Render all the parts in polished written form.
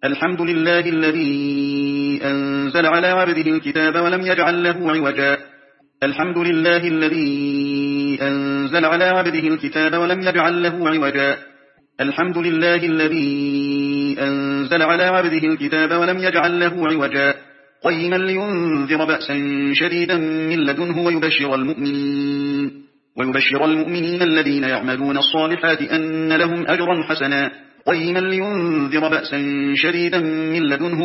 الحمد لله الذي أنزل على عبده الكتاب ولم يجعل له عوجا. الحمد لله الذي أنزل على عبده الكتاب ولم يجعل له عوجا. الحمد لله الذي أنزل على عبده الكتاب ولم يجعل له عوجا، قيما لينذر بأسا شديدا من لدنه ويبشر المؤمنين الذين يعملون الصالحات أن لهم أجرا حسنا. قيما لينذر بأسا شديدا من لدنه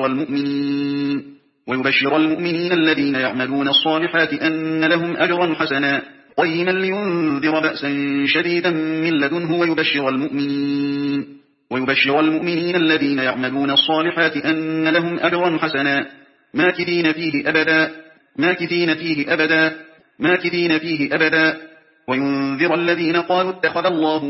ويبشر المؤمنين الذين يعملون الصالحات أن لهم أجرا حسنا. قيما لينذر بأسا شديدا من لدنه ويبشر المؤمنين الذين يعملون الصالحات أن لهم أجرا حسنا، ماكثين فيه أبدا. وينذر الذين قالوا اتخذ الله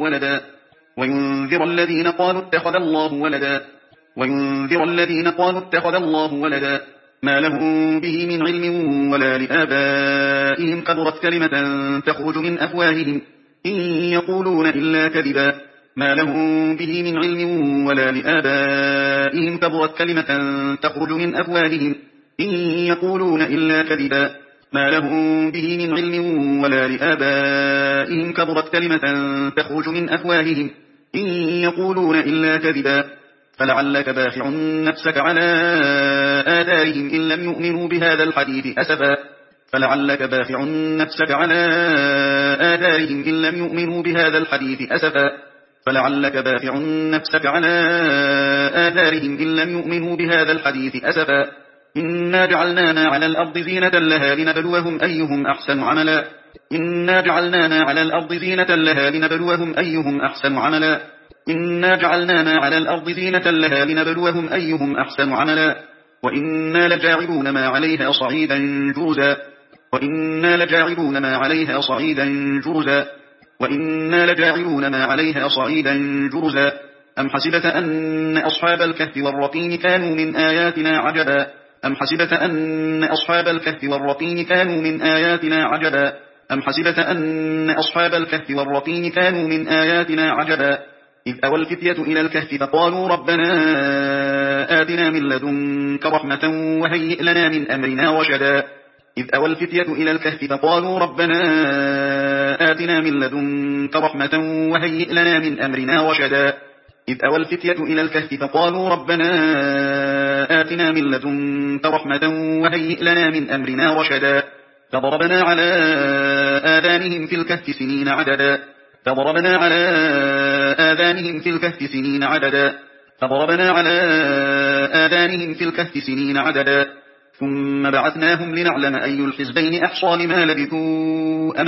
ولدا ما لهم به من علم ولا لآبائهم، كبرت كلمة تخرج من أفواههم إن يقولون إلا كذبا. ما لهم به من علم ولا لآبائهم، كبرت كلمة تخرج من أفواههم إن يقولون إلا كذبا. ما لهم به من علم ولا لآبائهم، كبرت كلمة تخرج من أفواههم إن يقولون إلا كذبا. فلعلك باخع نفسك على آثارهم إن لم يؤمنوا بهذا الحديث أسفا. إنا جعلنا على الأرض زينة لها لنبلوهم أيهم أحسن عملا. إنا جعلنا على الأرض زينة لها لنبلوهم أحسن عملا. وإنا لجاعلون ما عليها صعيدا جرزا. أم حسبت أن أصحاب الكهف والرقيم كانوا من آياتنا عجبا. إذ أوى الفتية إلى الكهف فقالوا ربنا آتنا من لدنك رحمة وهيئ لنا من أمرنا رشدا. فضربنا على آذانهم في الكهف سنين عددا. ثم بعثناهم لنعلم أي الحزبين أحصى لما لبثوا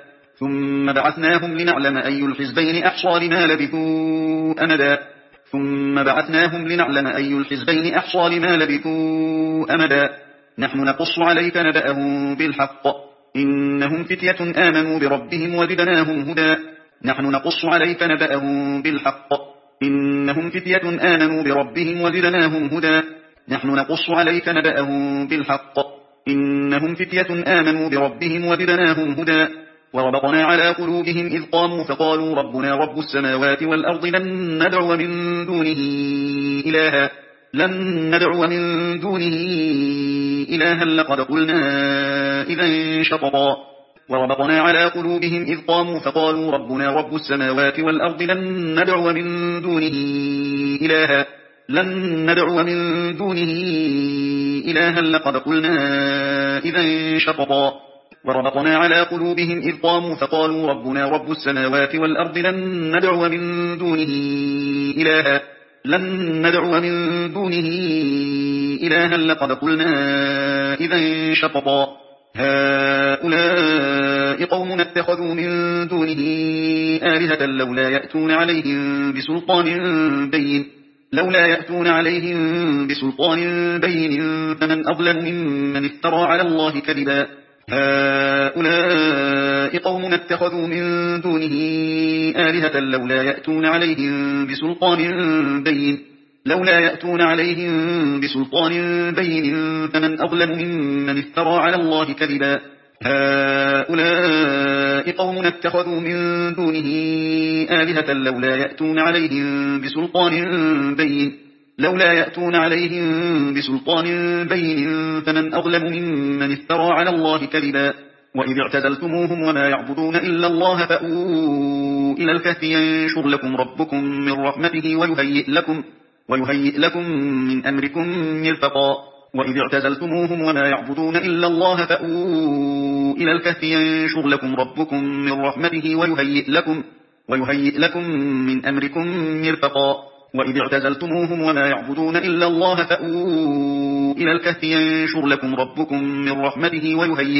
أمدا. نحن نقص عليك نبأهم بالحق، إنهم فتية آمنوا بربهم وزدناهم هدى. وربطنا على قلوبهم إذ قاموا فقالوا ربنا رب السماوات والأرض لن ندعو من دونه إلها لقد قلنا إذا شططا. وربطنا على قلوبهم إذ قاموا فقالوا ربنا رب السماوات والأرض لن ندعو من دونه إلها لقد قلنا إذا شططا. وربطنا على قلوبهم إذ قاموا فقالوا ربنا رب السماوات والأرض لن ندعو من دونه إلها لقد قلنا إذا شططا. هؤلاء قوم اتخذوا من دونه آلهة لولا يأتون عليهم بسلطان بين فمن أظلم ممن افترى على الله كذبا. هؤلاء قوم اتخذوا من دونه آلهة لولا يأتون عليهم بسلطان بين فمن أظلم ممن افترى على الله كذبا. هؤلاء قوم اتخذوا من دونه آلهة لولا يأتون عليهم بسلطان بين لولا يأتون عليهم بسلطان بين فمن أظلم ممن افترى على الله كذبا وإذ اعتزلتموهم وما يعبدون إلا الله فأووا إلى الكهف ينشر لكم ربكم من رحمته ويهيئ لكم من أمركم مرفقا وإذ اعتزلتموهم وما يعبدون إلا الله فأووا إلى الكهف ينشر لكم ربكم من رحمته ويهيئ لكم من أمركم مرفقا وإذ اعتزلتموهم وما يعبدون إلا الله فأووا إلى الكهف ينشر لكم ربكم من رحمته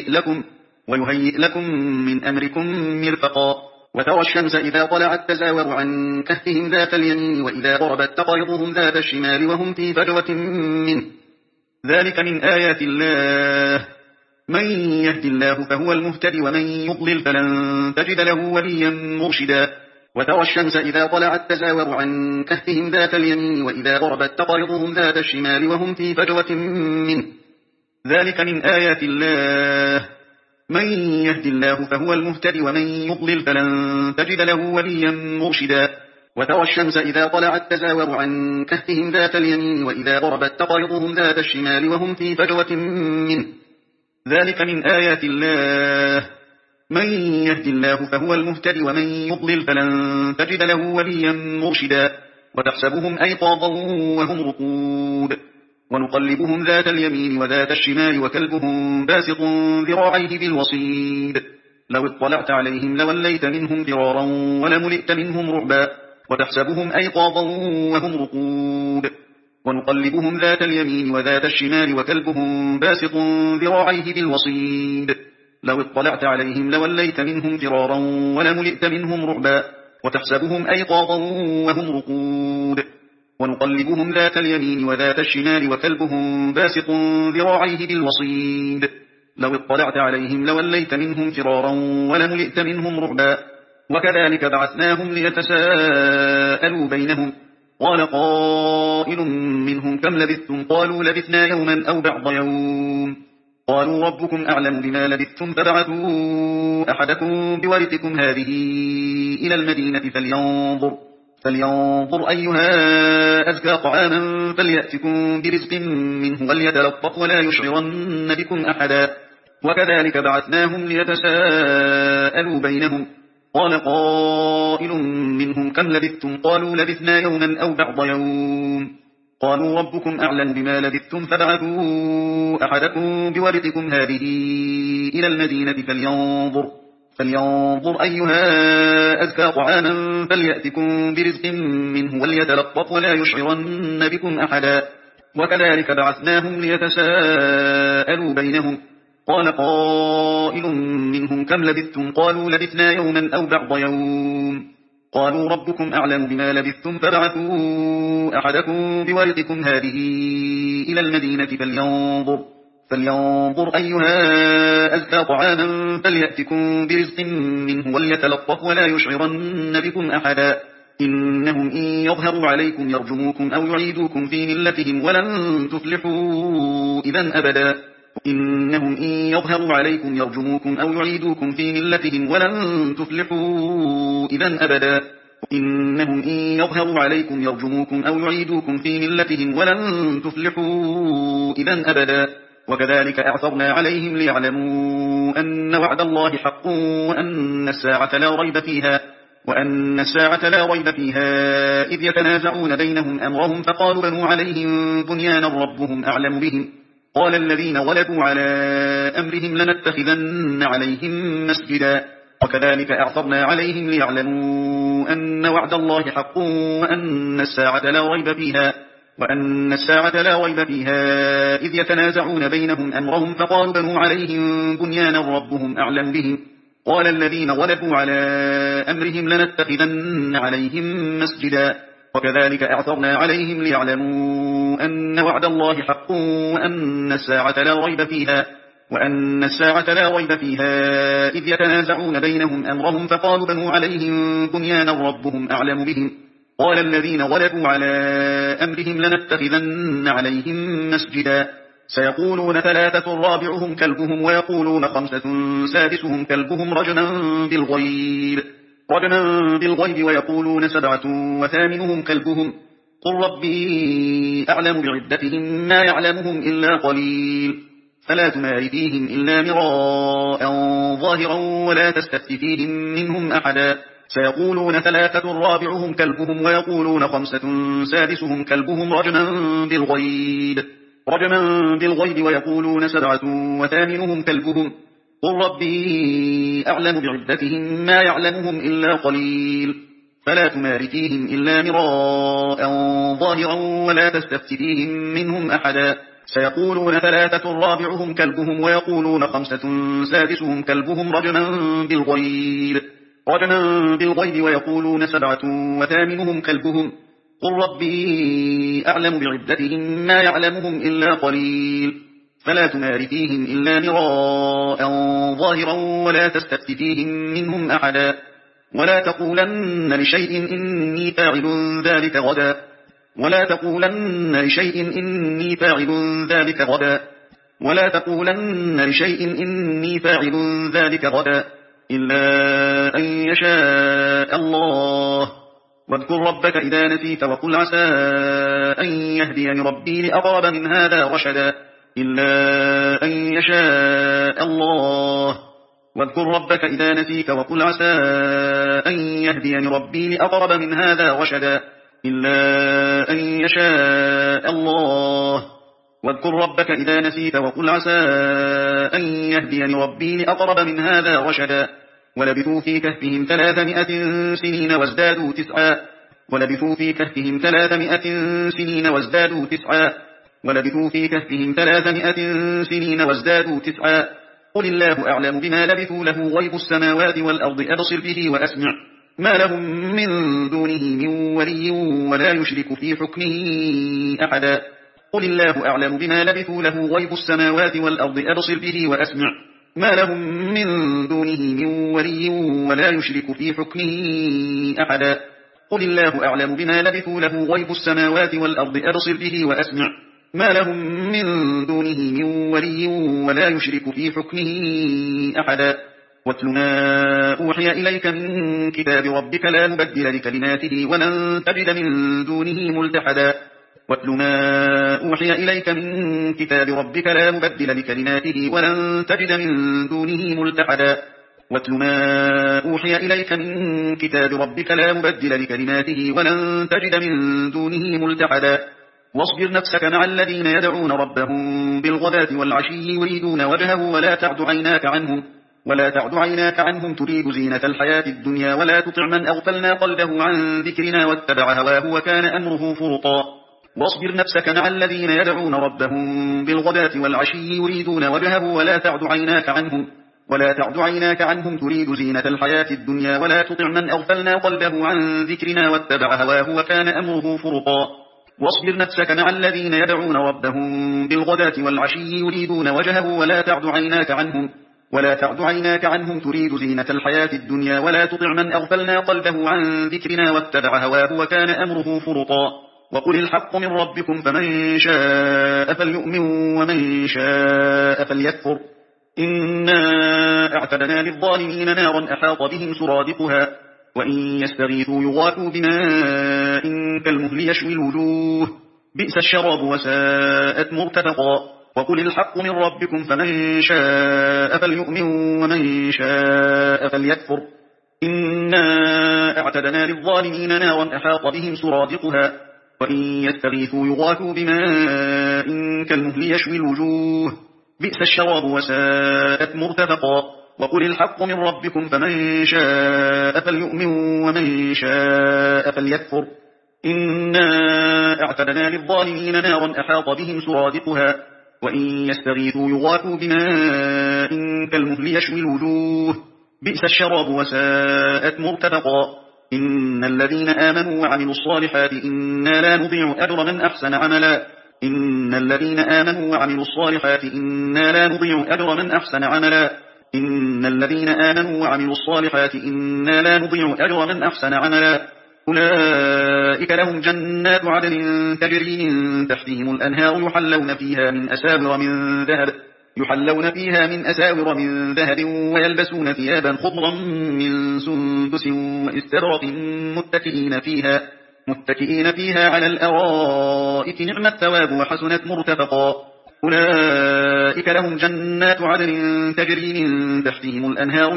ويهيئ لكم من أمركم مرفقا وترى الشمس إذا طلعت تزاور عن كهفهم ذات اليمين وإذا غربت تقرضهم ذات الشمال وهم في فجوة منه ذلك من آيات الله من يهد الله فهو المهتد ومن يضلل فلن تجد له وليا مرشدا وترى الشمس إذا طلعت تزاور عن كهفهم ذات اليمين وإذا غربت تقرضهم ذات الشمال وهم في فجوة منه ذلك من آيات الله من يهد الله فهو المهتد ومن يضلل فلن تجد له وليا مرشدا وترى الشمس إذا طلعت تزاور عن كهفهم ذات اليمين وإذا غربت تقرضهم ذات الشمال وهم في فجوة منه ذلك من آيات الله من يهد الله فهو المهتد ومن يضلل فلن تجد له وليا مرشدا وتحسبهم أيقاظا وهم رقود ونقلبهم ذات اليمين وذات الشمال وكلبهم باسط ذراعيه بالوصيد لو اطلعت عليهم لوليت منهم فرارا ولملئت منهم رعبا وتحسبهم أيقاظا وهم رقود ونقلبهم ذات اليمين وذات الشمال وكلبهم باسط ذراعيه بالوصيد لو اطلعت عليهم لوليت منهم فرارا ولملئت منهم رعبا وتحسبهم أيقاظا وهم رقود ونقلبهم ذات اليمين وذات الشمال وكلبهم باسط ذراعيه بالوصيد لو اطلعت عليهم لوليت منهم فرارا ولملئت منهم رعبا وكذلك بعثناهم ليتساءلوا بينهم قال قائل منهم كم لبثتم قالوا لبثنا يوما أو بعض يوم قالوا ربكم أعلم بما لبثتم فبعثوا أحدكم بورقكم هذه إلى المدينة فلينظر أيها أزكى طعاما فليأتكم برزق منه وليتلطف ولا يشعرن بكم أحدا وكذلك بعثناهم ليتساءلوا بينهم قال قائل منهم كم لبثتم قالوا لبثنا يوما أو بعض يوم قالوا ربكم أعلم بما لبثتم فبعثوا أحدكم بورقكم هذه إلى المدينة فلينظر أيها أزكى طعاما فليأتكم برزق منه وليتلطف ولا يشعرن بكم أحدا وكذلك بعثناهم ليتساءلوا بينهم قال قائل منهم كم لبثتم قالوا لبثنا يوما أو بعض يوم قالوا ربكم أعلم بما لبثتم فبعثوا أحدكم بورقكم هذه إلى المدينة فلينظر أيها أزكى طعاما فليأتكم برزق منه وليتلطف ولا يشعرن بكم أحدا إنهم إن يظهروا عليكم يرجموكم أو يعيدوكم في ملتهم ولن تفلحوا إذا أبدا إنهم إن يظهروا عليكم يرجموكم أو يعيدوكم في ملتهم ولن تفلحوا إذا أبدا إنهم إن يظهروا عليكم يرجموكم أو يعيدوكم في ملتهم ولن تفلحوا إذا أبدا وكذلك أعثرنا عليهم ليعلموا أن وعد الله حق وأن الساعة لا ريب فيها إذ يتنازعون بينهم أمرهم فقالوا بنوا عليهم بنيانا ربهم أعلم بهم قال الذين غلبوا على أمرهم لنتخذن عليهم مسجدا وكذلك أعثرنا عليهم ليعلموا أن وعد الله حق وأن الساعة لا ريب فيها إذ يتنازعون بينهم أمرهم فقالوا بنوا عليهم بنيانا ربهم أعلم بهم قال الذين غلبوا على أمرهم لنتخذن عليهم مسجدا وكذلك أعثرنا عليهم ليعلموا أن وعد الله حق وأن الساعة لا ريب فيها إذ يتنازعون بينهم أمرهم فقالوا بنوا عليهم بنيانا ربهم أعلم بهم قال الذين غلبوا على أمرهم لنتخذن عليهم مسجدا سيقولون 3 رابعهم كلبهم ويقولون 5 سادسهم كلبهم رجما بالغيب ويقولون 7 وثامنهم كلبهم قل ربي أعلم بعدتهم ما يعلمهم إلا قليل فلا تمار فيهم إلا مراء ظاهرا ولا تستفت فيهم منهم أحدا سيقولون 3 رابعهم كلبهم ويقولون 5 سادسهم كلبهم رجما بالغيب ويقولون 7 وثامنهم كلبهم قل ربي أعلم بعدتهم ما يعلمهم إلا قليل فلا تمار فيهم إلا مراء ظاهرا ولا تستفت فيهم منهم أحدا سيقولون 3 رابعهم كلبهم ويقولون 5 سادسهم كلبهم رجما بالغيب ويقولون 7 وثامنهم كلبهم قل ربي أعلم بعدتهم ما يعلمهم إلا قليل فلا تمار فيهم إلا مراء ظاهرا ولا تستفت فيهم منهم أحدا ولا تقولن لشيء إني فاعل ذلك غدا ولا تقولن لشيء إني فاعل ذلك غدا إلا أن يشاء الله واذكر ربك إذا نسيت وقل عسى أن يهديني ربي لأقرب من هذا رشدا إلا أن يشاء الله واذكر ربك إذا نسيت وقل عسى أن يهديني ربي لأقرب من هذا رشدا إلا أن يشاء الله واذكر ربك إذا نسيت وقل عسى أن يهديني ربي لأقرب من هذا رشدا ولبثوا في كهفهم 300 سنين وازدادوا تسعا ولبثوا في كهفهم 300 سنين وازدادوا تسعا قل الله أعلم بما لبثوا له غيب السماوات والأرض أبصر به وأسمع ما لهم من دونه من ولي ولا يشرك في حكمه أحدا قل الله أعلم بما لبثوا له غيب السماوات والأرض أبصر به وأسمع ما لهم من دونه من ولي ولا يشرك في حكمه أحدا قل الله أعلم بما لبثوا له غيب السماوات والأرض أبصر به وأسمع ما لهم من دونه من ولي ولا يشرك في حكمه أحدا واتل ما أوحي إليك من كتاب ربك لا مبدل لكلماته ولن تجد من دونه ملتحدا واتل ما أوحي إليك من كتاب ربك لا مبدل لكلماته ولن تجد من دونه ملتحدا واتل ما أوحي إليك من كتاب ربك لا مبدل لكلماته ولن تجد من دونه ملتحدا واصبر نفسك مع الذين يدعون ربهم بالغداة والعشي يريدون وجهه ولا تعد عيناك عنهم تريد زينة الحياة الدنيا ولا تطع من أغفلنا قلبه عن ذكرنا واتبع هواه وكان أمره فرطا واصبر نفسك مع الذين يدعون ربهم بالغداة والعشي يريدون وجهه ولا تعد عيناك عنهم تريد زينة الحياة الدنيا ولا تطع من أغفلنا قلبه عن ذكرنا واتبع هواه وكان أمره فرطا واصبر نفسك مع الذين يدعون ربهم بالغداة والعشي يريدون وجهه ولا تعد عيناك عنهم تريد زينة الحياة الدنيا ولا تطع من أغفلنا قلبه عن ذكرنا واتبع هواه وكان أمره فرطا وقل الحق من ربكم فمن شاء فليؤمن ومن شاء فليكفر إنا اعتدنا للظالمين نارا أحاط بهم سرادقها وإن يستغيثوا يغاثوا بماء كالمهل يشوي الوجوه بئس الشراب وساءت مرتفقا وقل الحق من ربكم فمن شاء فليؤمن ومن شاء فليكفر إنا اعتدنا للظالمين نارا أحاط بهم سرادقها وإن يستغيثوا يغاثوا بماء كالمهل يشوي الوجوه بئس الشراب وساءت مرتفقا وقل الحق من ربكم فمن شاء فليؤمن ومن شاء فليكفر إنا اعتدنا للظالمين نارا أحاط بهم سرادقها وإن يستغيثوا يغاثوا بماء كالمهل يشوي الوجوه بئس الشراب وساءت مرتفقا إن الذين آمنوا وعملوا الصالحات إنا لا نضيع أجر من أحسن عملا إن الذين آمنوا وعملوا الصالحات إنا لا نضيع أجر من أحسن عملا إن الذين آمنوا وعملوا الصالحات إنا لا نضيع أجر من أحسن عملا أولئك لهم جنات عدن تجري من تحتهم الأنهار يحلون فيها من أساور من ذهب ويلبسون متكئين فيها على الأرائك نعم الثواب وحسنت مرتفقا أولئك لهم جنات عدن تجري من تحتهم الأنهار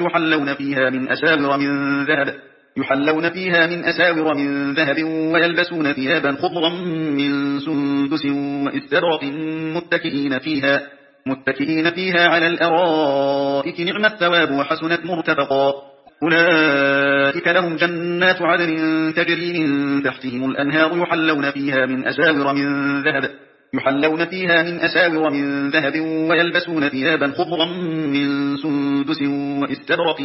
يحلون فيها من أساور من ذهب ويلبسون ثيابا خضرا من سندس وإستبرق متكئين فيها على الأرائك نعم الثواب وحسنت مرتفقا أولئك لهم جنات عدن تجري من تحتهم الأنهار يحلون فيها من أساور من ذهب ويلبسون ثيابا خضرا من سندس وإستبرق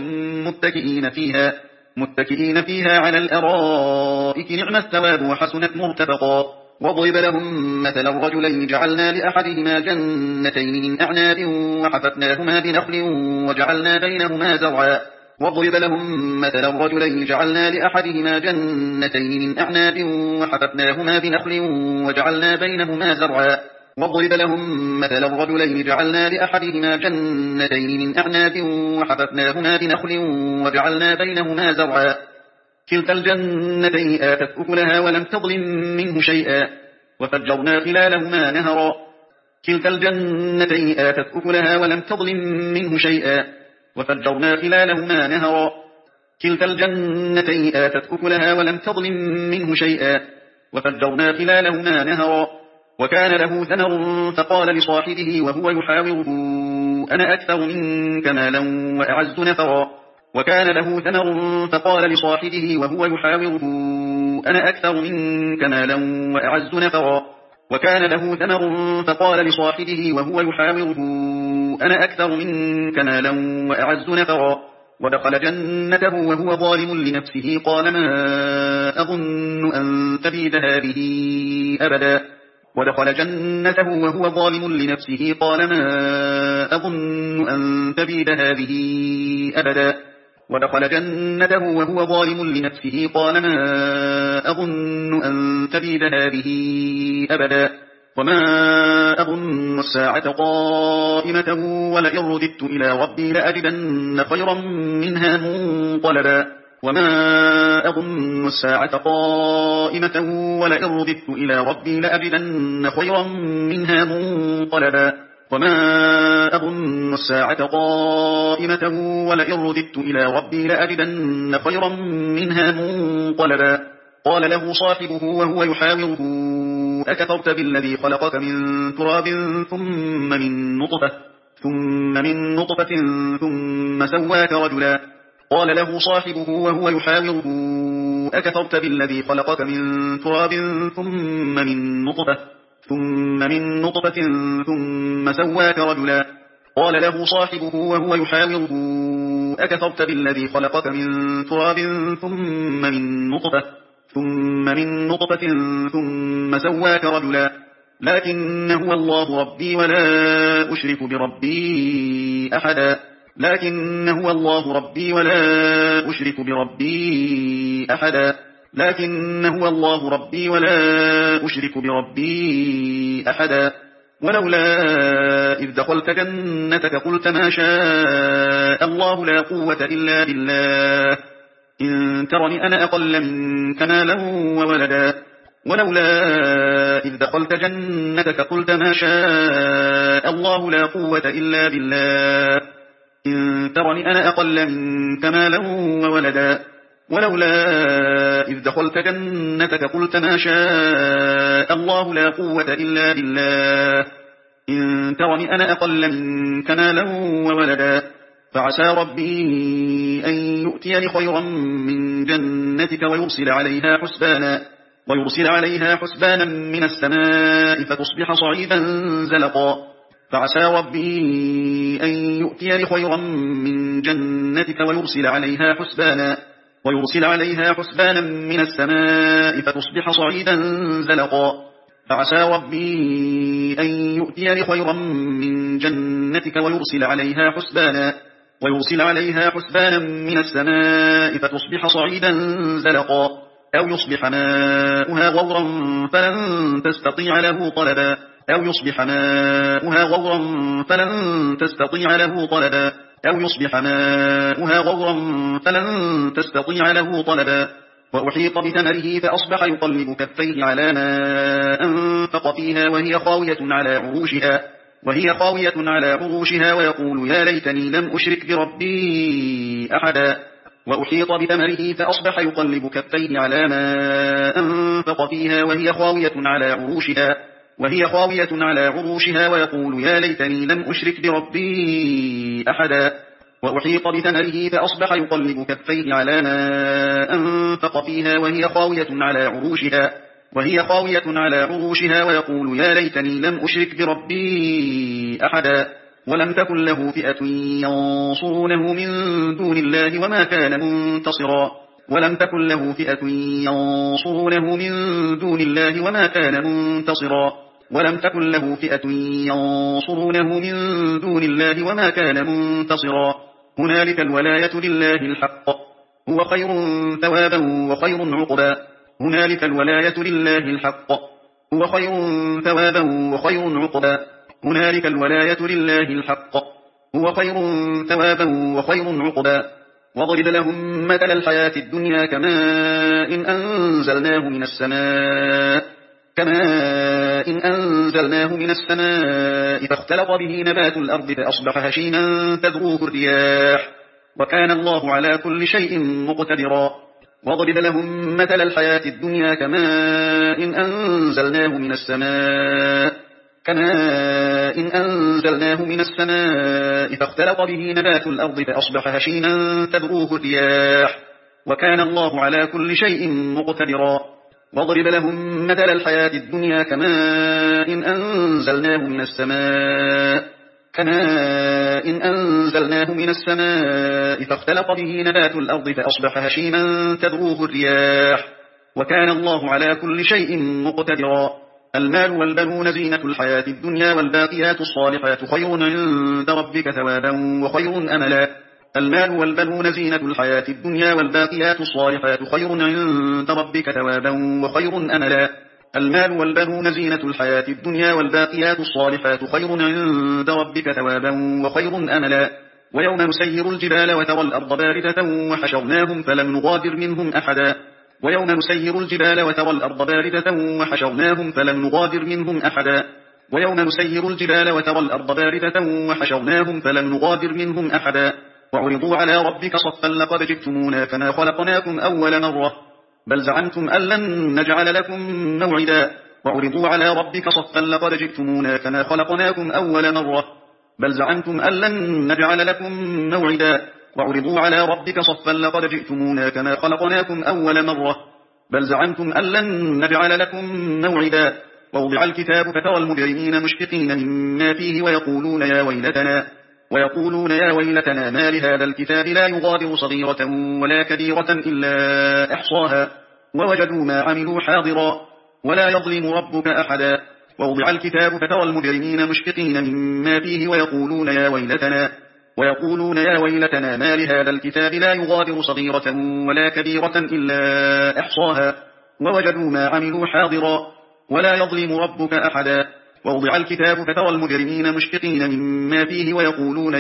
متكئين فيها على الأرائك نعم الثواب وحسنت مرتفقا واضرب لهم مثل الرجلين جعلنا لأحدهما جنتين من أعناب وحففناهما بنخل وجعلنا بينهما زرعا واضرب لهم مثل الرجلين جعلنا لأحدهما جنتين من أعناب وحففناهما بنخل وجعلنا بينهما زرعا واضرب لهم مثل الرجلين جعلنا لأحدهما جنتين من أعناب وحففناهما بنخل وجعلنا بينهما زرعا كلتا الجنتين آتت أكلها ولم تظلم منه شيئا وفجرنا خلالهما نهرا كلتا الجنتين آتت أكلها ولم تظلم منه شيئا وفجرنا خلالهما نهرا كلتا الجنتين آتت أكلها ولم تظلم منه شيئا وفجرنا خلالهما نهرا وكان له ثمر فقال لصاحبه وهو يحاوره أنا أكثر منك مالا وأعز نفرا وكان له ثمر فقال لصاحبه وهو يحاوره أنا أكثر منك مالا وأعز نفرا وكان له ثمر فقال لصاحبه وهو يحاوره أنا أكثر منك مالا وأعز نفرا ودخل جنته وهو ظالم لنفسه قال ما أظن أن تبيد هذه أبدا ودخل جنته وهو ظالم لنفسه قال ما أظن أن تبيد هذه أبدا ودخل جنته وهو ظالم لنفسه قال ما أظن أن تبيد هذه أبدا وما أظن الساعة قائمة ولئن رددت إلى ربي لأجدن خيرا منها منقلبا وما أظن الساعة قائمة ولئن رددت إلى ربي لأجدن خيرا منها منقلبا وما أظن الساعة قائمة ولئن رددت إلى ربي لأجدن خيرا منها منقلبا قال له صاحبه وهو يحاوره أكفرت بالذي خلقك من تراب ثم من نطفة ثم سواك رجلا قال له صاحبه وهو يحاوره أكفرت بالذي خلقك من تراب ثم من نطفة ثم سواك رجلا قال له صاحبه وهو يحاوره أكفرت بالذي خلقك من تراب ثم من نطفة ثم سواك رجلا لكن هو الله ربي ولا أشرك بربي أحدا لكن هو الله ربي ولا أشرك بربي أحدا لكن هو الله ربي ولا أشرك بربي أحدا ولولا إذ دخلت جنتك قلت ما شاء الله لا قوة إلا بالله إن ترني أنا أقل منك مالا وولدا ولولا إذ دخلت جنتك قلت ما شاء الله لا قوة إلا بالله إن ترني أنا أقل منك مالا وولدا ولولا إذ دخلت جنتك قلت ما شاء الله لا قوة إلا بالله إن ترني أنا أقل منك مالا وولدا فعسى ربي أن يؤتيني خيرا من جنتك ويرسل عليها حسبانا من السماء فتصبح صعيدا زلقا فعسى ربي أن يؤتيني خيرا من جنتك ويرسل عليها حسبانا من السماء فتصبح صعيدا زلقا فعسى ربي أن يؤتيني خيرا من جنتك ويرسل عليها حسبانا من السماء فتصبح صعيدا زلقا أو يصبح ماؤها غورا فلن تستطيع له طلبا أو يصبح ماؤها غورا فلن تستطيع له طلبا وأحيط بثمره فأصبح يقلب كفيه على ما أنفق فيها وهي خاوية على عروشها ويقول يا ليتني لم أشرك بربي أحدا. وأحيط بثمره فأصبح يقلب كفيه على ما أنفق فيها وهي خاوية على عروشها ويقول يا ليتني لم أشرك بربي أحدا. وأحيط بثمره فأصبح يقلب كفيه على ما أنفق فيها وهي خاوية على عروشها ويقول يا ليتني لم أشرك بربي أحدا. ولم تكن له فئة ينصرونه من دون الله وما كان منتصرا. هنالك الولاية لله الحق هو خير ثوابا وخير عقبا. هنالك الولاية لله الحق هو خير ثوابا وخير عقبا. هنالك الولاية لله الحق هو خير ثوابا وخير عقبا. واضرب لهم مثل الحياة الدنيا كماء إن أنزلناه من السماء فاختلط به نبات الأرض فأصبح هشيما تذروه الرياح وكان الله على كل شيء مقتدرا. واضرب لهم مثل الحياة الدنيا كماء إن أنزلناه من السماء فاختلط به نبات الأرض فأصبح هشيما تذروه الرياح وكان الله على كل شيء مقتدرا. واضرب لهم مثل الحياة الدنيا كماء إن أنزلناه من السماء فاختلط به نبات الأرض فأصبح هشيما تذروه الرياح وكان الله على كل شيء مقتدرا. المال والبنون زينة الحياة الدنيا والباقيات الصالحات خير عند ربك ثوابا وخير أملا. المال والبنون زينة الحياة الدنيا والباقيات الصالحات خير عند ربك ثوابا وخير أملا. المال والبنون زينة الحياة الدنيا والباقيات الصالحات خير عند ربك ثوابا وخير أملا. ويوم نسير الجبال وترى الأرض باردة وحشرناهم فلم نغادر منهم أحدا. وعرضوا على ربك صفا لقد جئتمونا كما خلقناكم أول مرة بل زعمتم أن لن نجعل لكم موعدا. وعرضوا على ربك صفا لقد جئتمونا كما خلقناكم أول مرة بل زعمتم أن لن نجعل لكم موعدا. ووضع الكتاب فترى المجرمين مشفقين مما فيه ويقولون يا ويلتنا ما لهذا الكتاب لا يغادر صغيرة ولا كبيرة إلا أحصاها ووجدوا ما عملوا حاضرا ولا يظلم ربك أحدا. ووضع الكتاب فترى المجرمين مشفقين مما فيه ويقولون يا ويلتنا ما لهذا الكتاب لا يغادر صغيرة ولا كبيرة إلا أحصاها ووجدوا ما عملوا حاضرا ولا يظلم ربك أحدا. ووضع الكتاب فترى المجرمين مشفقين مما فيه ويقولون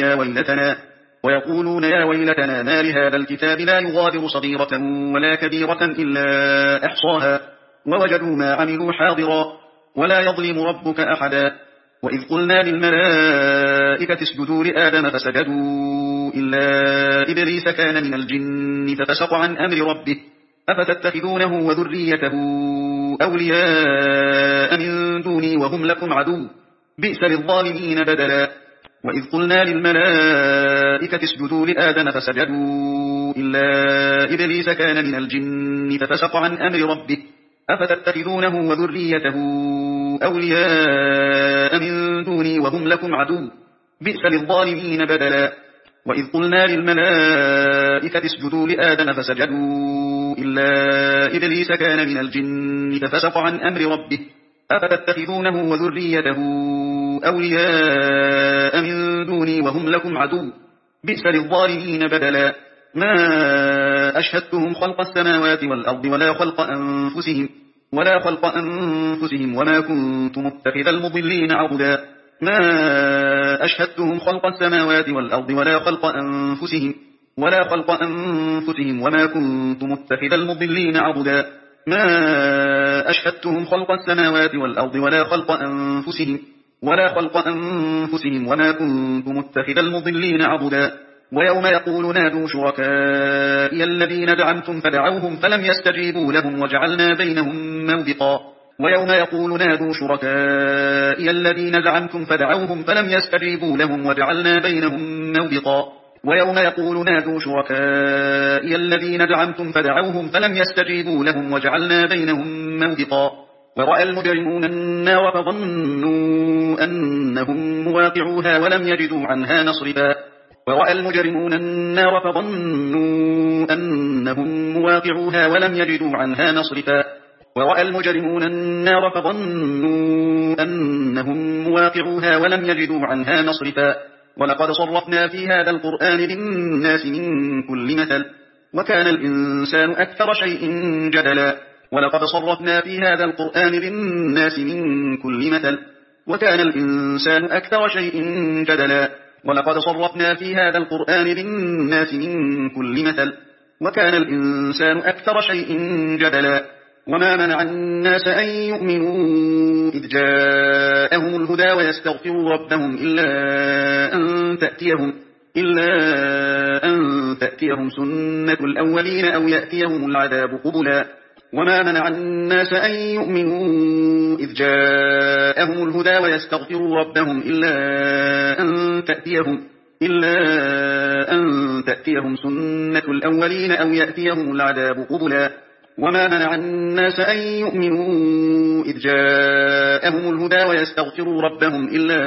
يا ويلتنا ما لهذا الكتاب لا يغادر صغيرة ولا كبيرة إلا أحصاها ووجدوا ما عملوا حاضرا ولا يظلم ربك أحدا. وإذ قلنا للملائكة اسجدوا لآدم فسجدوا إلا إبليس كان من الجن ففسق عن أمر ربه أفتتخذونه وذريته أولياء من دوني وهم لكم عدو بئس للظالمين بدلا. وإذ قلنا للملائكة اسجدوا لآدم فسجدوا إلا إبليس كان من الجن ففسق عن أمر ربه أفتتخذونه وذريته أولياء من دوني وهم لكم عدو بئس للظالمين بدلا. وإذ قلنا للملائكة اسجدوا لآدم فسجدوا إلا إبليس كان من الجن ففسق عن أمر ربه أفتتخذونه وذريته أولياء من دوني وهم لكم عدو بئس للظالمين بدلا. ما أشهدتهم خلق السماوات والأرض ولا خلق أنفسهم وما كنت متخذ المضلين عضدا. ما أشهدتهم خلق السماوات والأرض ولا خلق أنفسهم ولا خلق أنفسهم وما كنت متخذ المضلين عضدا ما أشهدتهم خلق السماوات والأرض ولا خلق أنفسهم وما كنت متخذ المضلين عضدا ويوم يقول نادوا شركائي الذين زعمتم فدعوهم فلم يستجيبوا لهم وجعلنا بينهم موبقا ويوم يقول نادوا شركائي الذين زعمتم فدعوهم فلم يستجيبوا لهم وجعلنا بينهم موبقا ويوم يقول نادوا شركائي الذين زعمتم فدعوهم فلم يستجيبوا لهم وجعلنا بينهم موبقا ورأى المجرمون النار فظنوا أنهم مواقعوها ولم يجدوا عنها مصرفا ورأى المجرمون النار فظنوا أنهم مواقعوها ولم يجدوا عنها مصرفا ورأى المجرمون النار فظنوا أنهم مواقعوها ولم يجدوا عنها مصرفا ولقد صرفنا في هذا القرآن للناس من كل مثل وكان الإنسان أكثر شيء جدلا ولقد صرفنا في هذا القرآن للناس من كل مثل وكان الإنسان أكثر شيء جدلا ولقد صرفنا في هذا القرآن للناس من كل مثل وكان الإنسان أكثر شيء جدلا وما منع الناس أن يؤمنوا إذ جاءهم الهدى ويستغفروا ربهم إلا أن تأتيهم سنة الأولين أو يأتيهم العذاب قبلا وما منع الناس أن يؤمنوا إذ جاءهم الهدى ويستغفروا ربهم إلا أن تأتيهم سنة الأولين أو يأتيهم العذاب قبلا وما منع الناس أن يؤمنوا إذ جاءهم الهدى ويستغفروا ربهم إلا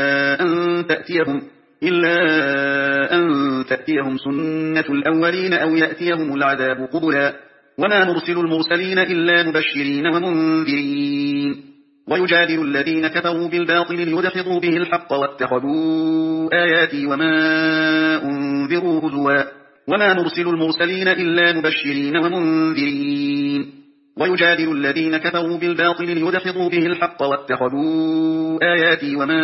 أن تأتيهم سنة الأولين أو يأتيهم العذاب قبلا وما نرسل المرسلين إلا مبشرين ومنذرين ويجادل الذين كفروا بالباطل ليدحضوا به الحق واتخذوا آياتي وما أنذروا هزوا وما نرسل المرسلين إلا مبشرين ومنذرين ويجادل الذين كفروا بالباطل ليدحضوا به الحق واتخذوا آياتي وما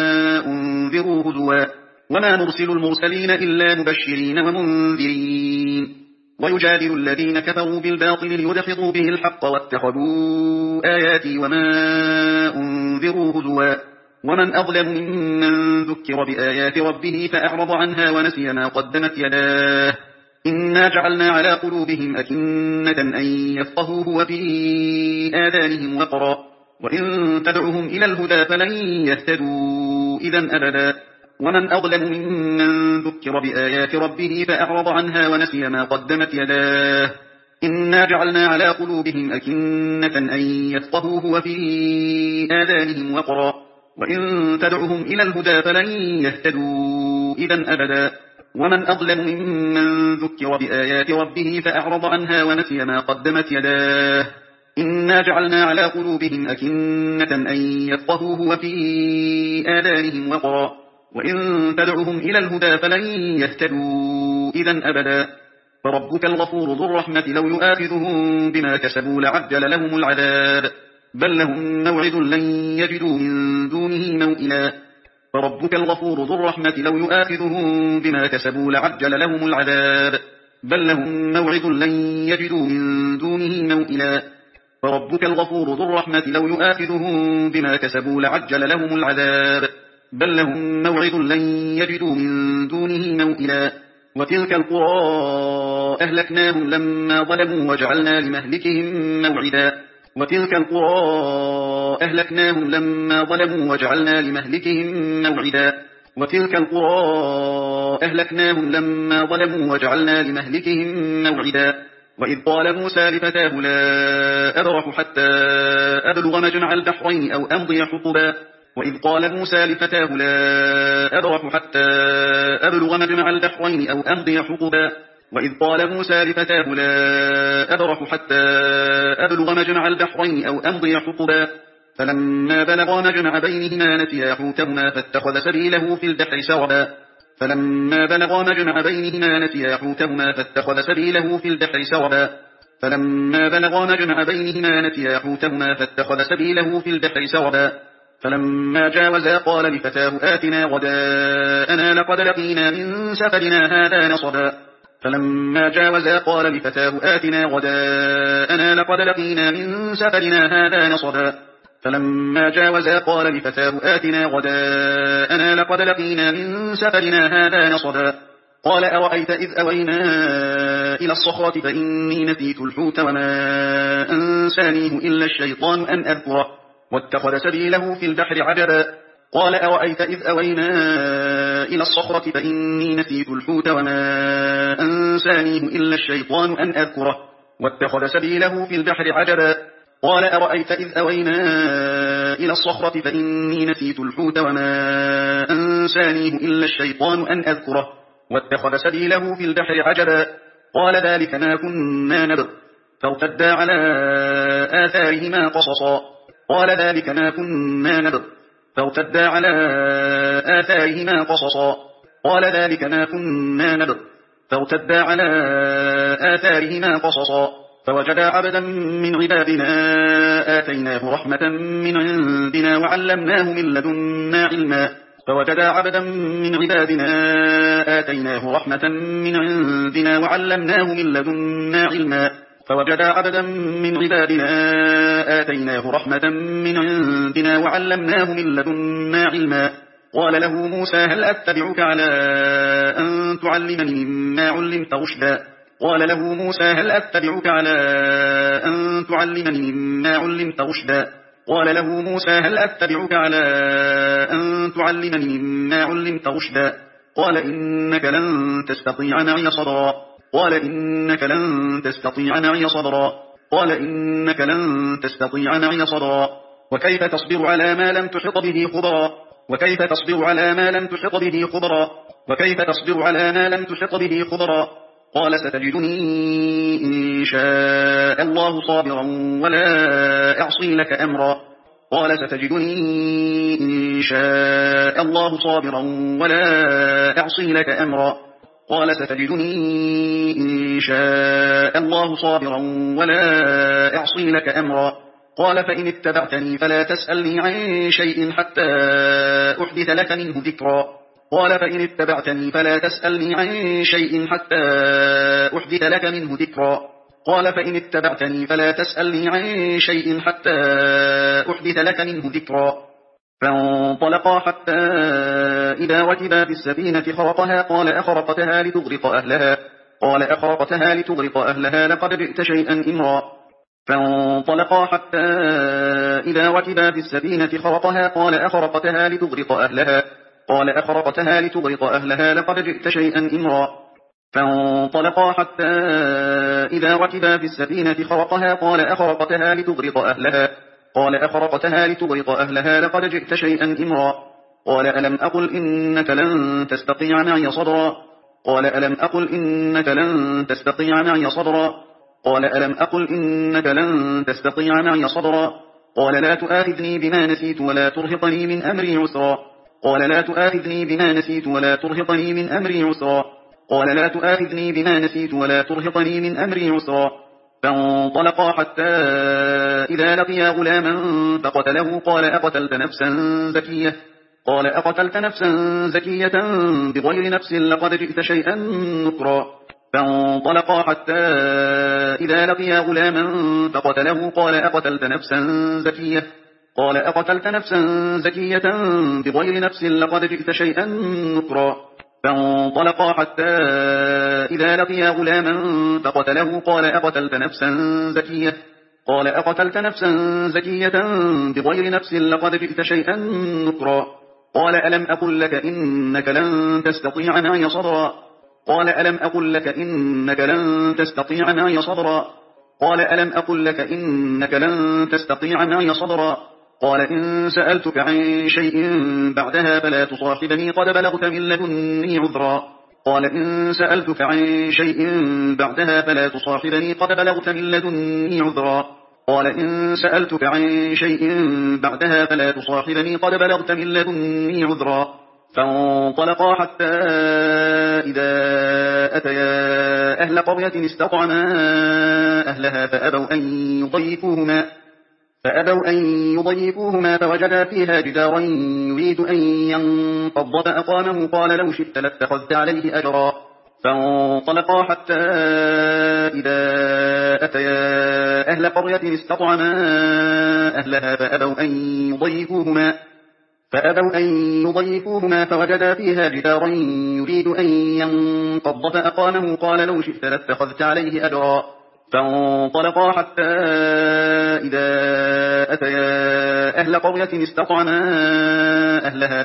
أنذروا هزوا وما نرسل المرسلين إلا مبشرين ومنذرين ويجادل الذين كفروا بالباطل ليدحضوا به الحق واتخذوا آياتي وما أنذروا هزوا ومن أظلم ممن ذكر بآيات ربه فأعرض عنها ونسي ما قدمت يداه إنا جعلنا على قلوبهم أكنة أن يفقهوه وفي آذانهم وقرا وإن تدعهم إلى الهدى فلن يهتدوا إذا أبدا ومن أظلم ممن ذكر بآيات ربه فأعرض عنها ونسي ما قدمت يداه إنا جعلنا على قلوبهم أكنة أن يفقهوه وفي آذانهم وقرا وإن تدعهم إلى الهدى فلن يهتدوا إذا أبدا ومن أظلم ممن ذكر بآيات ربه فأعرض عنها ونسي ما قدمت يداه إنا جعلنا على قلوبهم أكنة أن يفقهوه وفي آذانهم وقرا وإن تدعهم إلى الهدى فلن يهتدوا إذا أبدا فربك الغفور ذو الرحمة لو يؤاخذهم بما كسبوا لعجل لهم العذاب بل لهم موعد لن يجدوا من دونه موئلا فربك الغفور ذو الرحمة لو يؤاخذهم بما كسبوا لعجل لهم العذاب بل لهم موعد لن يجدوا من دونه موئلا فربك الغفور ذو الرحمة لو يؤاخذهم بما كسبوا لعجل لهم العذاب بل لهم موعد لن يجدوا من دونه موئلا وتلك القرى أهلكناهم لما ظلموا وجعلنا لمهلكهم موعدا وتلك القرى أهلكناهم لما ظلموا وجعلنا لمهلكهم موعدا وتلك القرى أهلكناهم لما ظلموا وجعلنا لمهلكهم موعدا وإذ قال موسى لفتاه لا أبرح حتى أبلغ مجمع البحرين أو أمضي حقبا وإذ قال موسى لفتاه لا أبرح حتى أبلغ مجمع البحرين أو أمضي حقبا وإذ قال موسى لفتاه لا أبرح حتى أبلغ مجمع البحرين أو أمضي حقبا فلما بلغا مجمع بينهما نسيا حوتهما فاتخذ سبيله في البحر سربا فلما بلغا مجمع بينهما نسيا حوتهما فاتخذ سبيله في البحر سربا فلما بلغا مجمع بينهما نسيا حوتهما فاتخذ سبيله في البحر سربا فلما جاوزا قال لفتاه آتنا غداءنا لقد لقينا من سفرنا هذا نصبا فلما جاوزا قال لفتاه آتنا غداءنا لقد لقينا من سفرنا هذا نصبا فلما جاوزا قال لفتاه آتنا غداءنا لقد لقينا من سفرنا هذا نصبا قال أرأيت إذ أوينا إلى الصخرة فإني نسيت الحوت وما أنسانيه إلا الشيطان أن أذكره واتخذ سبيله في البحر عجبا قال أرأيت إذ أوينا إلى الصخرة فإني نسيت الحوت وما أنسانيه إلا الشيطان أن أذكره واتخذ سبيله في البحر عجبا قال أرأيت إذ أوينا إلى الصخرة فإني نسيت الحوت وما أنسانيه إلا الشيطان أن أذكره واتخذ سبيله في البحر عجبا قال ذلك ما كنا نبغ فارتدا على آثارهما قصصا قال ذلك ما كنا نبغ فارتدا على آثارهما قصصا قال ذلك ما كنا نبغ فارتدا على آثارهما قصصا فوجدا عبدا من عبادنا آتيناه رحمة من عندنا وعلمناه من لدنا علما فوجدا عبدا من عبادنا آتيناه رحمة من عندنا وعلمناه من لدنا علما فوجدا عبدا من عبادنا آتيناه رحمة من عندنا وعلمناه من لدنا علما قال له موسى هل أتبعك على أن تعلمني مما علمت رشدا قال له موسى هل أتبعك على أن تعلمني مما علمت رشدا قال له موسى هل أتبعك على أن تعلمني مما علمت رشدا قال إنك لن تستطيع معي صبرا قال إنك لن تستطيع معي صبرا قال إنك لن تستطيع معي صبرا وكيف تصبر على ما لم تحط به خبرا وكيف تصبر على ما لم تحط به خبرا وكيف تصبر على ما لم تحط به خبرا قال ستجدني إن شاء الله صابرا ولا أعصي لك أمرا قال ستجدني إن شاء الله صابرا ولا أعصي لك أمرا قال ستجدني إن شاء الله صابرا ولا أعصي لك أمرا قال فإن اتبعتني فلا تسألني عن شيء حتى أحدث لك منه ذكرا قال فإن اتبعتني فلا تسألني عن شيء حتى أحدث لك منه ذكرا قال فإن اتبعتني فلا تسألني عن شيء حتى أحدث لك منه ذكرا فانطلقا حتى إذا ركبا في السفينة خرقها قال أخرقتها لتغرق أهلها لقد جئت شيئا إمرا فانطلقا حتى إذا ركبا في السفينة خرقها قال أخرقتها لتغرق أهلها لقد جئت شيئا إمرا فانطلقا حتى إذا ركبا في السفينة خرقها قال أخرقتها لتغرق أهلها لقد جئت شيئا إمرا قال ألم أقل إنك لن تستطيع معي صبرا قال ألم أقل إنك لن تستطيع معي صبرا قال ألم أقل إنك لن تستطيع معي صبرا قال لا تؤاخذني بما نسيت ولا ترهقني من أمري عسرا قال لا تؤاخذني بما نسيت ولا ترهقني من أمري عسرا قال لا تؤاخذني بما نسيت ولا ترهقني من أمري عسرا فانطلقا حتى إذا لقيا غلاما فقتله قال أقتلت نفسا زكية بغير نفس لقد جئت شيئا نكرا فانطلقا حتى إذا لقيا غلاما فقتله قال أقتلت نفسا زكية بغير نفس لقد جئت شيئا نكرا فانطلقا حتى إذا لقيا غلاما فقتله قال أقتلت نفسا زكية بغير نفس لقد جئت شيئا نكرا قال ألم أقل لك إنك لن تستطيع معي صبرا قال ألم أقل لك إنك لن تستطيع معي صبرا قال ألم أقل لك إنك لن تستطيع معي صبرا قال إن سألتك عن شيء بعدها فلا تصاحبني قد بلغت من لدني عذرا قال إن سألتك عن شيء بعدها فلا تصاحبني قد بلغت من لدني عذرا قال إن سألتك عن شيء بعدها فلا تصاحبني قد بلغت من لدني عذرا فانطلقا حتى إذا أتيا أهل قرية استطعما أهلها فأبوا أن يضيفوهما فوجدا فيها جدارا يريد أن ينقض فأقامه قال لو شئت لاتخذت عليه أجرا فانطلقا حتى إذا أتيا أهل قرية استطعما أهلها فأبوا أن يضيفوهما فوجدا فيها جدارا يريد أن ينقض فأقامه قال لو شئت لاتخذت عليه أجرا. فانطلقا حتى إذا أتيا أهل قرية استطعما أهلها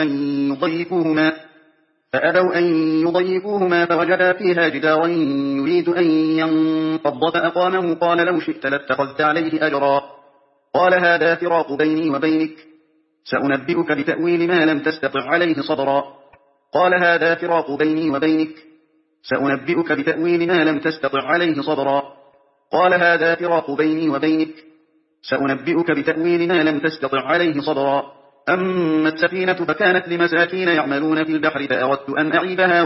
فأبوا أن يضيفوهما فوجدا فيها جدارا يريد أن ينقض فأقامه قال لو شئت لاتخذت عليه أجرا. قال هذا فراق بيني وبينك سأنبئك بتأويل ما لم تستطع عليه صبرا. قال هذا فراق بيني وبينك سأنبئك بتأويل ما لم تستطع عليه صبرا. قال هذا فراق بيني وبينك سأنبئك بتأويل ما لم تستطع عليه صبرا. أما السفينة فكانت لمساكين يعملون في البحر فأردت أن أعيبها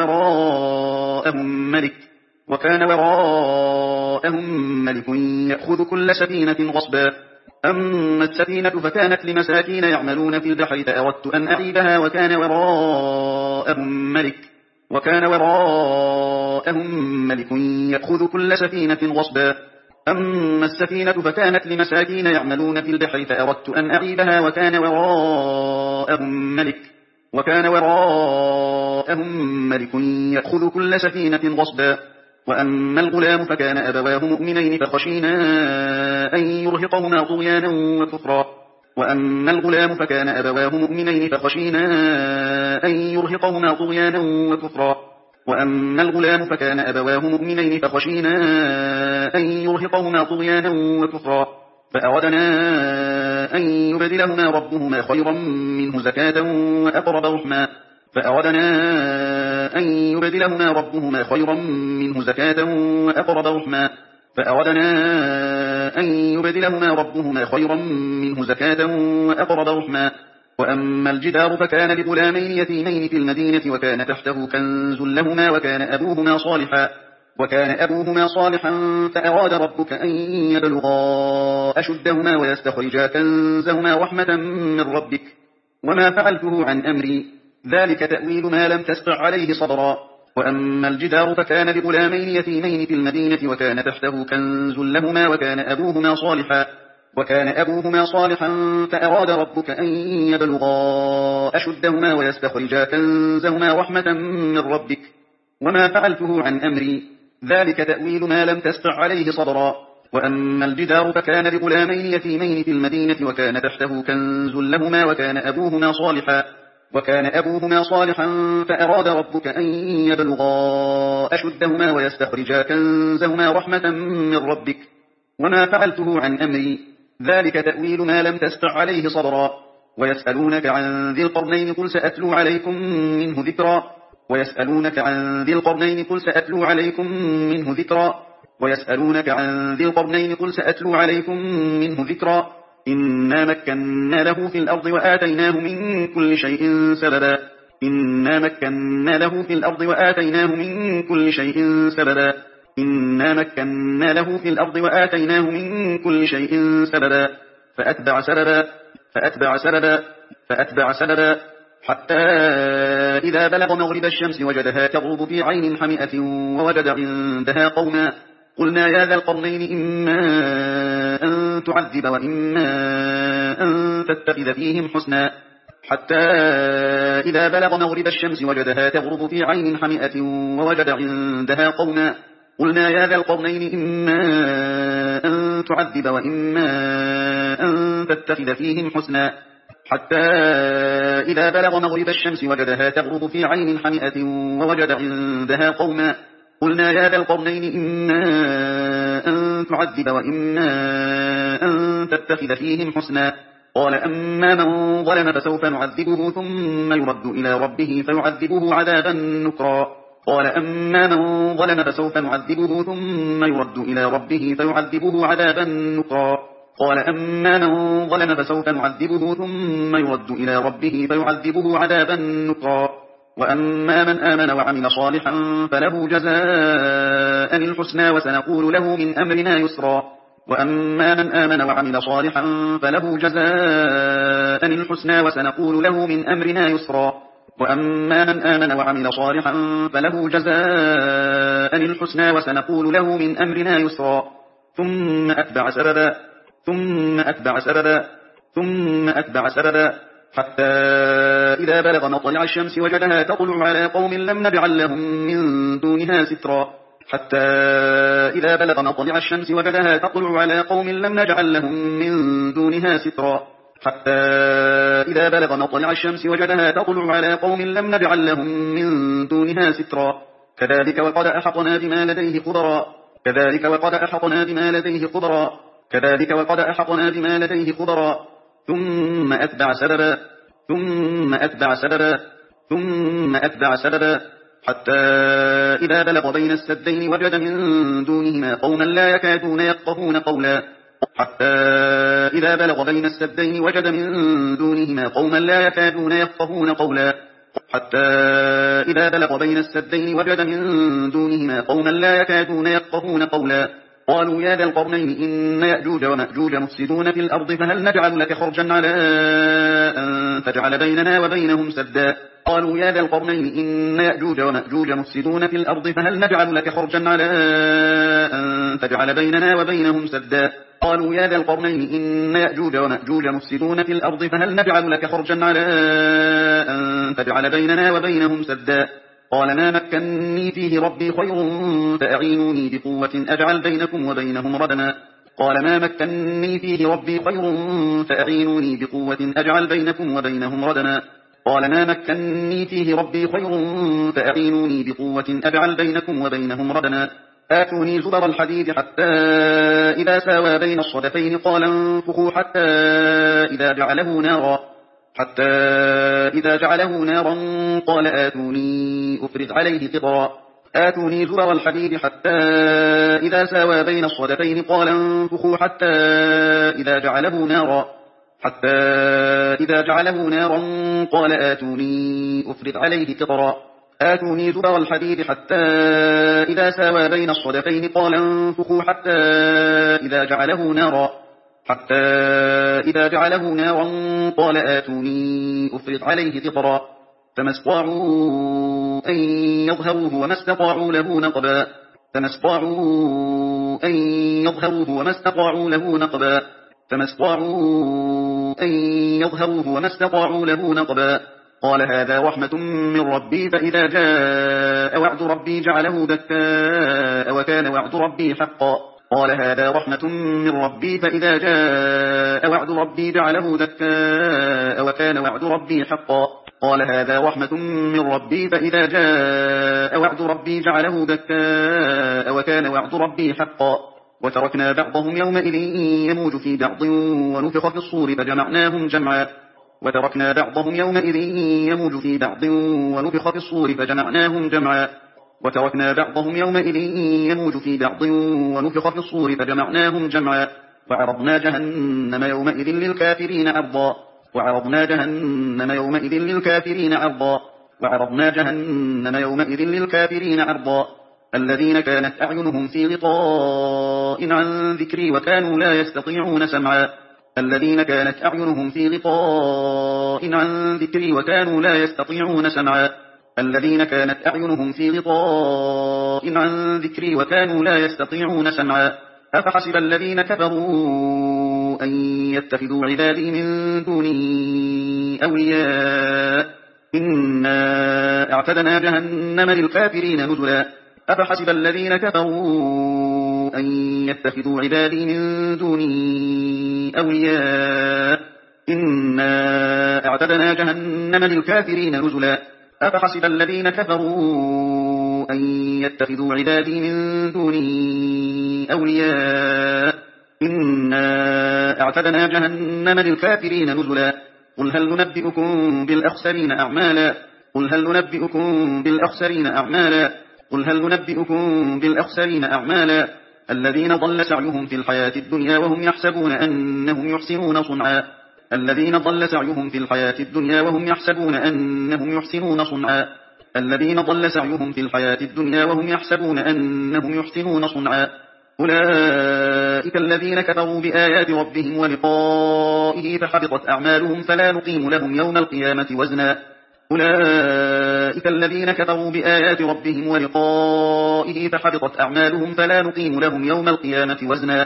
وكان وراءهم ملك يأخذ كل سفينة غصبا. أما السفينة فكانت لمساكين يعملون في البحر فأردت أن أعيبها وكان وراءهم ملك يأخذ كل سفينة غصبا. أما السفينة فكانت لمساكين يعملون في البحر فأردت أن أعيبها وكان وراءهم ملك يأخذ كل سفينة غصبا. وأما الغلام فكان أبواه مؤمنين فخشينا أن يرهقهما طغيانا وكفرا. وأما الغلام فكان أبواه مؤمنين فخشينا أن يرهقهما طغيانا وكفرا. فأردنا أن يبدلهما ربهما خيرا منه زكاة وأقرب رحما. وأما الجدار فكان لغلامين يتيمين في المدينة وكان تحته كنز لهما وكان أبوهما صالحا فأراد ربك أن يبلغا أشدهما ويستخرجا كنزهما رحمة من ربك وما فعلته عن أمري ذلك تأويل ما لم تستطع عليه صبرا. وأما الجدار فكان لغلامين يتيمين في المدينة وكان تحته كنز لهما وكان أبوهما صالحا فأراد ربك أن يبلغا أشدهما ويستخرجا كنزهما رحمة من ربك وما فعلته عن أمري ذلك تأويل ما لم تستطع عليه صبرا. وأما الجدار فكان لغلامين يتيمين في المدينة وكان تحته كنز لهما وكان أبوهما صالحا فأراد ربك أن يبلغا أشدهما ويستخرجا كنزهما رحمة من ربك وما فعلته عن أمري ذلك تأويل ما لم تستطع عليه صبرا. ويسألونك عن ذي القرنين قل سأتلو عليكم منه ذكرا. إنا مكنا له في الأرض وآتيناه من كل شيء سببا. فأتبع سببا حتى إذا بلغ مغرب الشمس وجدها تغرب في عين حمئة ووجد عندها قوما قلنا يا ذا القرنين إما أن تعذب وإما أن تتخذ فيهم حسنا. حتى إذا بلغ مغرب الشمس وجدها تغرب في عين حمئة ووجد عندها قوما قلنا يا ذا القرنين إما أن تعذب وإما أن تتخذ فيهم حسنا. حتى إذا بلغ مغرب الشمس وجدها تغرب في عين حمئة ووجد عندها قوما قلنا يا ذا القرنين إما أن تعذب وإما أن تتخذ فيهم حسنا. قال أما من ظلم فسوف نعذبه ثم يرد إلى ربه فيعذبه عذابا نكرا. قال أما من ظلم فسوف نعذبه ثم يرد إلى ربه فيعذبه عذابا نكرا. وأما من آمن وعمل صالحا فله جزاء الحسنى وسنقول له من أمرنا يسرا. وأما من آمن وعمل صالحا فله جزاء الحسنى وسنقول له من أمرنا يسرا ثم أتبع سببا ثم أتبع سببا ثم أتبع سببا حتى إذا بلغ مطلع الشمس وجدها تطلع على قوم لم نجعل لهم من دونها سترا حتى إذا بلغ مطلع الشمس وجدها تطلع على قوم لم نجعل لهم من دونها سترا حتى إذا بلغ مطلع الشمس وجدها تطلع على قوم لم نجعل لهم من دونها سترا كذلك وقد أحطنا بما لديه خبرا كذلك وقد أحطنا بما لديه خبرا كذلك وقد أحطنا بما لديه خبرا ثم أتبع سببا ثم أتبع سببا ثم أتبع سببا حتى إذا بلغ بين السدين وجد من دونهما قوما لا يكادون يفقهون قولا حتى إذا بلغ بين السدين وجد من دونهما قوما لا يكادون يفقهون قولا حتى إذا بلغ بين السدين وجد من دونهما قوما لا يكادون يفقهون قولا قالوا يا ذا القرنين إن يأجوج ومأجوج مفسدون في الأرض فهل نجعل لك خرجا على أن تجعل بيننا وبينهم سدا قالوا يا ذا القرنين إن يأجوج ومأجوج مفسدون في الأرض فهل نجعل لك خرجا على أن تجعل بيننا وبينهم سدا قالوا يا ذا القرنين إن يأجوج ومأجوج مفسدون في الأرض فهل نجعل لك خرجا على أن تجعل بيننا وبينهم سدا قال ما مكنني فيه ربي خير فأعينوني بقوة أجعل بينكم وبينهم ردما قال ما مكنني فيه ربي خير فأعينوني بقوة أجعل بينكم وبينهم ردما قال ما مكنني فيه ربي خير فأعينوني بقوة أجعل بينكم وبينهم ردما آتوني زبر الحديد حتى إذا ساوى بين الصدفين قال انفخوا حتى إذا جعله نارا قال آتوني أفرغ عليه قطرا آتوني زبر الحديد حتى إذا ساوى بين الصدفين قال انفخوا حتى إذا جعله نارا قال آتوني أفرغ عليه قطرا آتوني زبر الحديد حتى إذا ساوى بين الصدفين قال انفخوا حتى إذا جعله نارا قال آتوني أفرغ عليه قطرا فما استطاعوا أن يظهروه وما استطاعوا له نقبا فما استطاعوا أن يظهروه وما استطاعوا له نقبا قال هذا رحمة من ربي فإذا جاء وعد ربي جعله دكاء وكان وعد ربي حقا قال هذا رحمة من ربي فإذا جاء وعد ربي جعله دكاء وكان وعد ربي حقا قال هذا رحمة من ربي فإذا جاء وعد ربي جعله دكاء وكان وعد ربي حقا وتركنا بعضهم يومئذ يموج في بعض ونفخ في الصور فجمعناهم جمعا وعرضنا جهنم يومئذ للكافرين عرضا الذين كانت أعينهم في غطاء عن ذكري وكانوا لا يستطيعون سمعا أفحسب الذين كفروا أن يتخذوا عبادي من دوني أولياء إنا أعتدنا جهنم للكافرين نزلا أفحسب الذين كفروا أن يتخذوا عبادي من دوني أولياء إنا أعتدنا جهنم للكافرين نزلا أفحسب الذين كفروا أن يتخذوا عبادي من دوني أولياء إنا أعتدنا جهنم للكافرين نزلا قل هل ننبئكم بالأخسرين أعمالا الذين ضل سعيهم في الحياة الدنيا وهم يحسبون أنهم يحسنون صنعا أولئك الذين كفروا بآيات ربهم ولقائه فحبطت أعمالهم فلا نقيم لهم يوم القيامة وزنا أولئك الذين كفروا بآيات ربهم ولقائه فحبطت أعمالهم فلا نقيم لهم يوم القيامة وزنا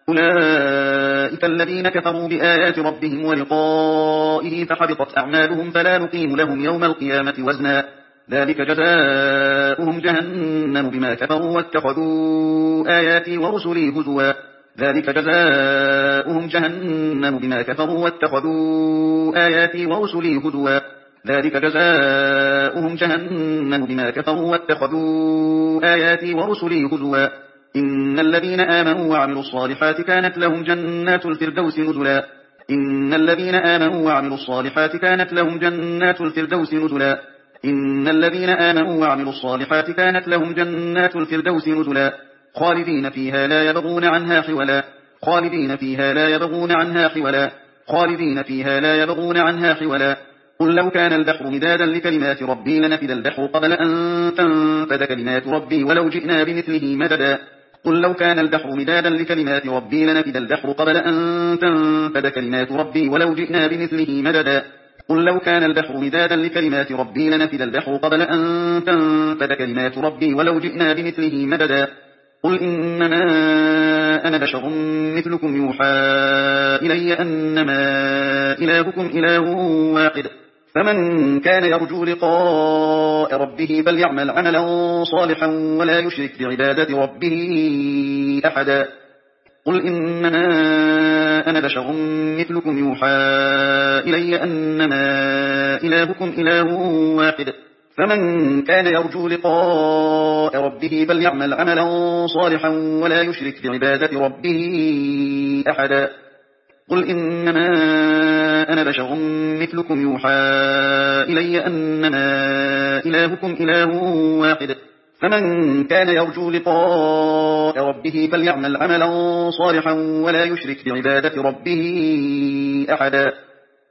أولئك الذين كفروا بآيات ربهم ولقائه فحبطت أعمالهم فلا نقيم لهم يوم القيامة وزنا ذلك جزاؤهم جهنم بما كفروا واتخذوا آياتي ورسلي هزوا ذلك جزاؤهم جهنم بما كفروا واتخذوا آياتي ورسلي هزوا ذلك جزاؤهم جهنم بما كفروا واتخذوا آياتي ورسلي هزوا إن الذين آمنوا وعملوا الصالحات كانت لهم جنات الفردوس نزلا إن الذين آمنوا وعملوا الصالحات كانت لهم جنات الفردوس نزلا إن الذين آمنوا وعملوا الصالحات كانت لهم جنات الفردوس نزلا خالدين فيها لا يبغون عنها حولا خالدين فيها لا يبغون عنها حولا خالدين فيها لا يبغون عنها حولا قل لو كان البحر مدادا لكلمات ربي لنفد البحر قبل أن تنفد كلمات ربي ولو جئنا بمثله مددا قل لو كان البحر مدادا لكلمات ربي لنفد البحر قبل أن تنفد كلمات ربي ولو جئنا بمثله مددا قل لو كان البحر مدادا لكلمات ربي لنفد البحر قبل أن تنفد كلمات ربي ولو جئنا بمثله مددا قل إنما أنا بشر مثلكم يوحى إلي أنما إلهكم إله واحد فمن كان يرجو لقاء ربه فليعمل عملا صالحا ولا يشرك بعبادة ربه أحدا قل إنما أنا بشر مثلكم يوحى إلي أنما إلهكم إله واحد فمن كان يرجو لقاء ربه فليعمل عملا صالحا ولا يشرك بعبادة ربه أحدا قل إنما أنا بشر مثلكم يوحى إلي أنما إلهكم إله واحد فمن كان يرجو لقاء ربه فليعمل عملا صالحا ولا يشرك بعبادة ربه أحدا